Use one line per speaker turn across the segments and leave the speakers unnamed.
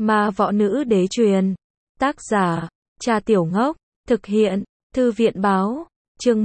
Ma võ nữ đế truyền. Tác giả, Trà Tiểu Ngốc. Thực hiện, Thư viện báo. Chương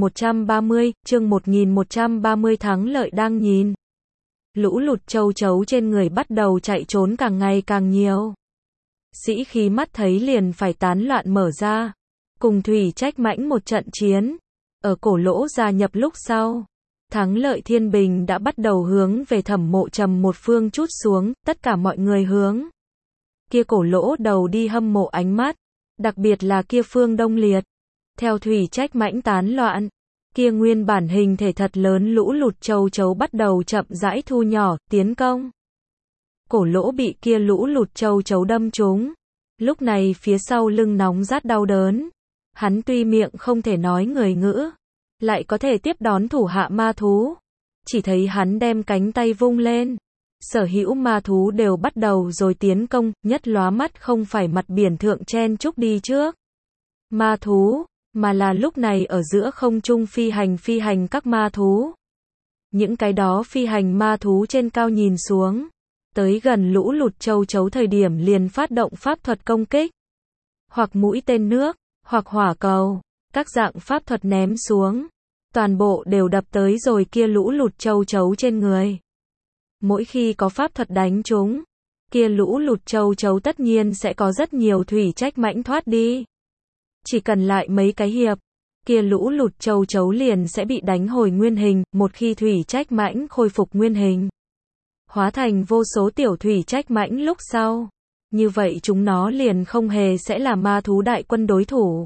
1130, chương 1130 thắng lợi đang nhìn. Lũ lụt châu chấu trên người bắt đầu chạy trốn càng ngày càng nhiều. Sĩ khí mắt thấy liền phải tán loạn mở ra. Cùng Thủy Trách Mãnh một trận chiến. Ở Cổ Lỗ gia nhập lúc sau. Thắng lợi thiên bình đã bắt đầu hướng về Thẩm Mộ Trầm một phương trút xuống, tất cả mọi người hướng kia Cổ Lỗ đầu đi hâm mộ ánh mắt, đặc biệt là kia Phương Đông Liệt. Theo Thủy Trách Mãnh tán loạn, kia nguyên bản hình thể thật lớn lũ lụt châu chấu bắt đầu chậm rãi thu nhỏ, tiến công. Cổ Lỗ bị kia lũ lụt châu chấu đâm trúng, lúc này phía sau lưng nóng rát đau đớn. Hắn tuy miệng không thể nói người ngữ, lại có thể tiếp đón thủ hạ ma thú. Chỉ thấy hắn đem cánh tay vung lên, sở hữu ma thú đều bắt đầu rồi tiến công, nhất lóa mắt không phải mặt biển thượng chen chúc đi trước ma thú, mà là lúc này ở giữa không trung phi hành các ma thú. Những cái đó phi hành ma thú trên cao nhìn xuống, tới gần lũ lụt châu chấu thời điểm liền phát động pháp thuật công kích, hoặc mũi tên nước, hoặc hỏa cầu, các dạng pháp thuật ném xuống, toàn bộ đều đập tới rồi kia lũ lụt châu chấu trên người. Mỗi khi có pháp thuật đánh chúng, kia lũ lụt châu chấu tất nhiên sẽ có rất nhiều Thủy Trách Mãnh thoát đi. Chỉ cần lại mấy cái hiệp, kia lũ lụt châu chấu liền sẽ bị đánh hồi nguyên hình, một khi Thủy Trách Mãnh khôi phục nguyên hình, hóa thành vô số tiểu Thủy Trách Mãnh lúc sau, như vậy chúng nó liền không hề sẽ là ma thú đại quân đối thủ.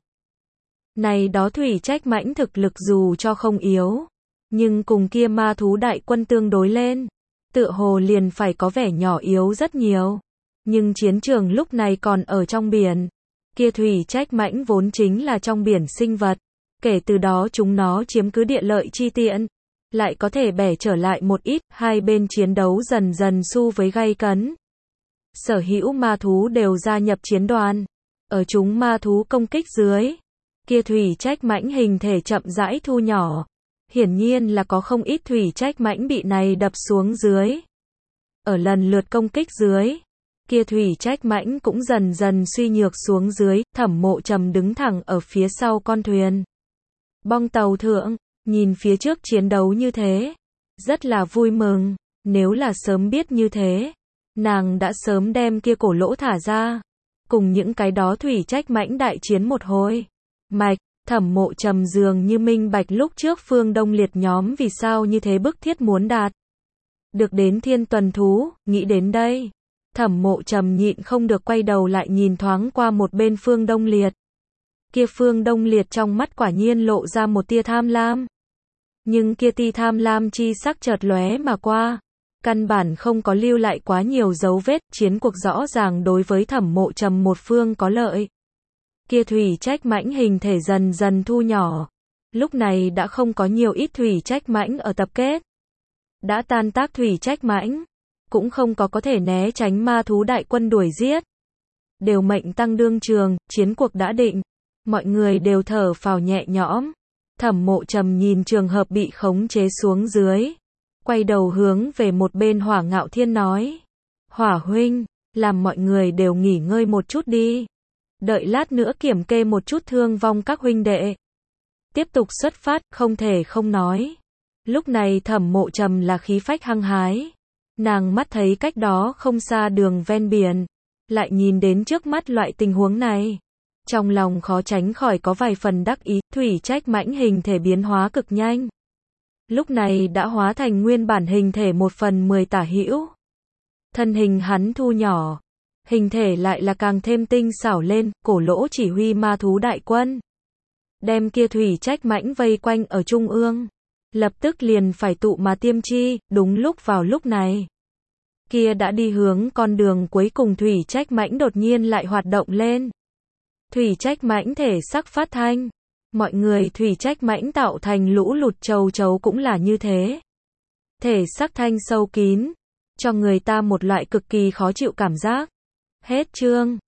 Này đó Thủy Trách Mãnh thực lực dù cho không yếu, nhưng cùng kia ma thú đại quân tương đối lên, tựa hồ liền phải có vẻ nhỏ yếu rất nhiều. Nhưng chiến trường lúc này còn ở trong biển, kia Thủy Trách Mãnh vốn chính là trong biển sinh vật, kể từ đó chúng nó chiếm cứ địa lợi chi tiện, lại có thể bẻ trở lại một ít, hai bên chiến đấu dần dần xu với gay cấn. Sở hữu ma thú đều gia nhập chiến đoàn, ở chúng ma thú công kích dưới, kia Thủy Trách Mãnh hình thể chậm rãi thu nhỏ, hiển nhiên là có không ít Thủy Trách Mãnh bị này đập xuống dưới. Ở lần lượt công kích dưới, kia Thủy Trách Mãnh cũng dần dần suy nhược xuống dưới. Thẩm Mộ Trầm đứng thẳng ở phía sau con thuyền bong tàu thượng, nhìn phía trước chiến đấu như thế, rất là vui mừng. Nếu là sớm biết như thế, nàng đã sớm đem kia Cổ Lỗ thả ra, cùng những cái đó Thủy Trách Mãnh đại chiến một hồi. Mạch, Thẩm Mộ Trầm dường như minh bạch lúc trước Phương Đông Liệt nhóm vì sao như thế bức thiết muốn đạt được đến thiên tuần thú. Nghĩ đến đây, Thẩm Mộ Trầm nhịn không được quay đầu lại nhìn thoáng qua một bên Phương Đông Liệt. Kia Phương Đông Liệt trong mắt quả nhiên lộ ra một tia tham lam, nhưng kia tia tham lam chi sắc chợt lóe mà qua, căn bản không có lưu lại quá nhiều dấu vết. Chiến cuộc rõ ràng đối với Thẩm Mộ Trầm một phương có lợi. Kia Thủy Trách Mãnh hình thể dần dần thu nhỏ, lúc này đã không có nhiều ít Thủy Trách Mãnh ở tập kết. Đã tan tác Thủy Trách Mãnh, cũng không có thể né tránh ma thú đại quân đuổi giết. Đều mệnh tăng đương trường, chiến cuộc đã định, mọi người đều thở phào nhẹ nhõm. Thẩm Mộ Trầm nhìn trường hợp bị khống chế xuống dưới, quay đầu hướng về một bên Hỏa Ngạo Thiên nói: Hỏa huynh, làm mọi người đều nghỉ ngơi một chút đi, đợi lát nữa kiểm kê một chút thương vong các huynh đệ, tiếp tục xuất phát. Không thể không nói, lúc này Thẩm Mộ Trầm là khí phách hăng hái. Nàng mắt thấy cách đó không xa đường ven biển, lại nhìn đến trước mắt loại tình huống này, trong lòng khó tránh khỏi có vài phần đắc ý. Thủy Trách Mãnh hình thể biến hóa cực nhanh, lúc này đã hóa thành nguyên bản hình thể 1/10 tả hữu. Thân hình hắn thu nhỏ, hình thể lại là càng thêm tinh xảo lên. Cổ Lỗ chỉ huy ma thú đại quân, đem kia Thủy Trách Mãnh vây quanh ở trung ương, lập tức liền phải tụ mà tiêm chi. Đúng lúc vào lúc này, kia đã đi hướng con đường cuối cùng Thủy Trách Mãnh đột nhiên lại hoạt động lên. Thủy Trách Mãnh thể sắc phát thanh, mọi người Thủy Trách Mãnh tạo thành lũ lụt châu chấu cũng là như thế. Thể sắc thanh sâu kín, cho người ta một loại cực kỳ khó chịu cảm giác. Hết chương.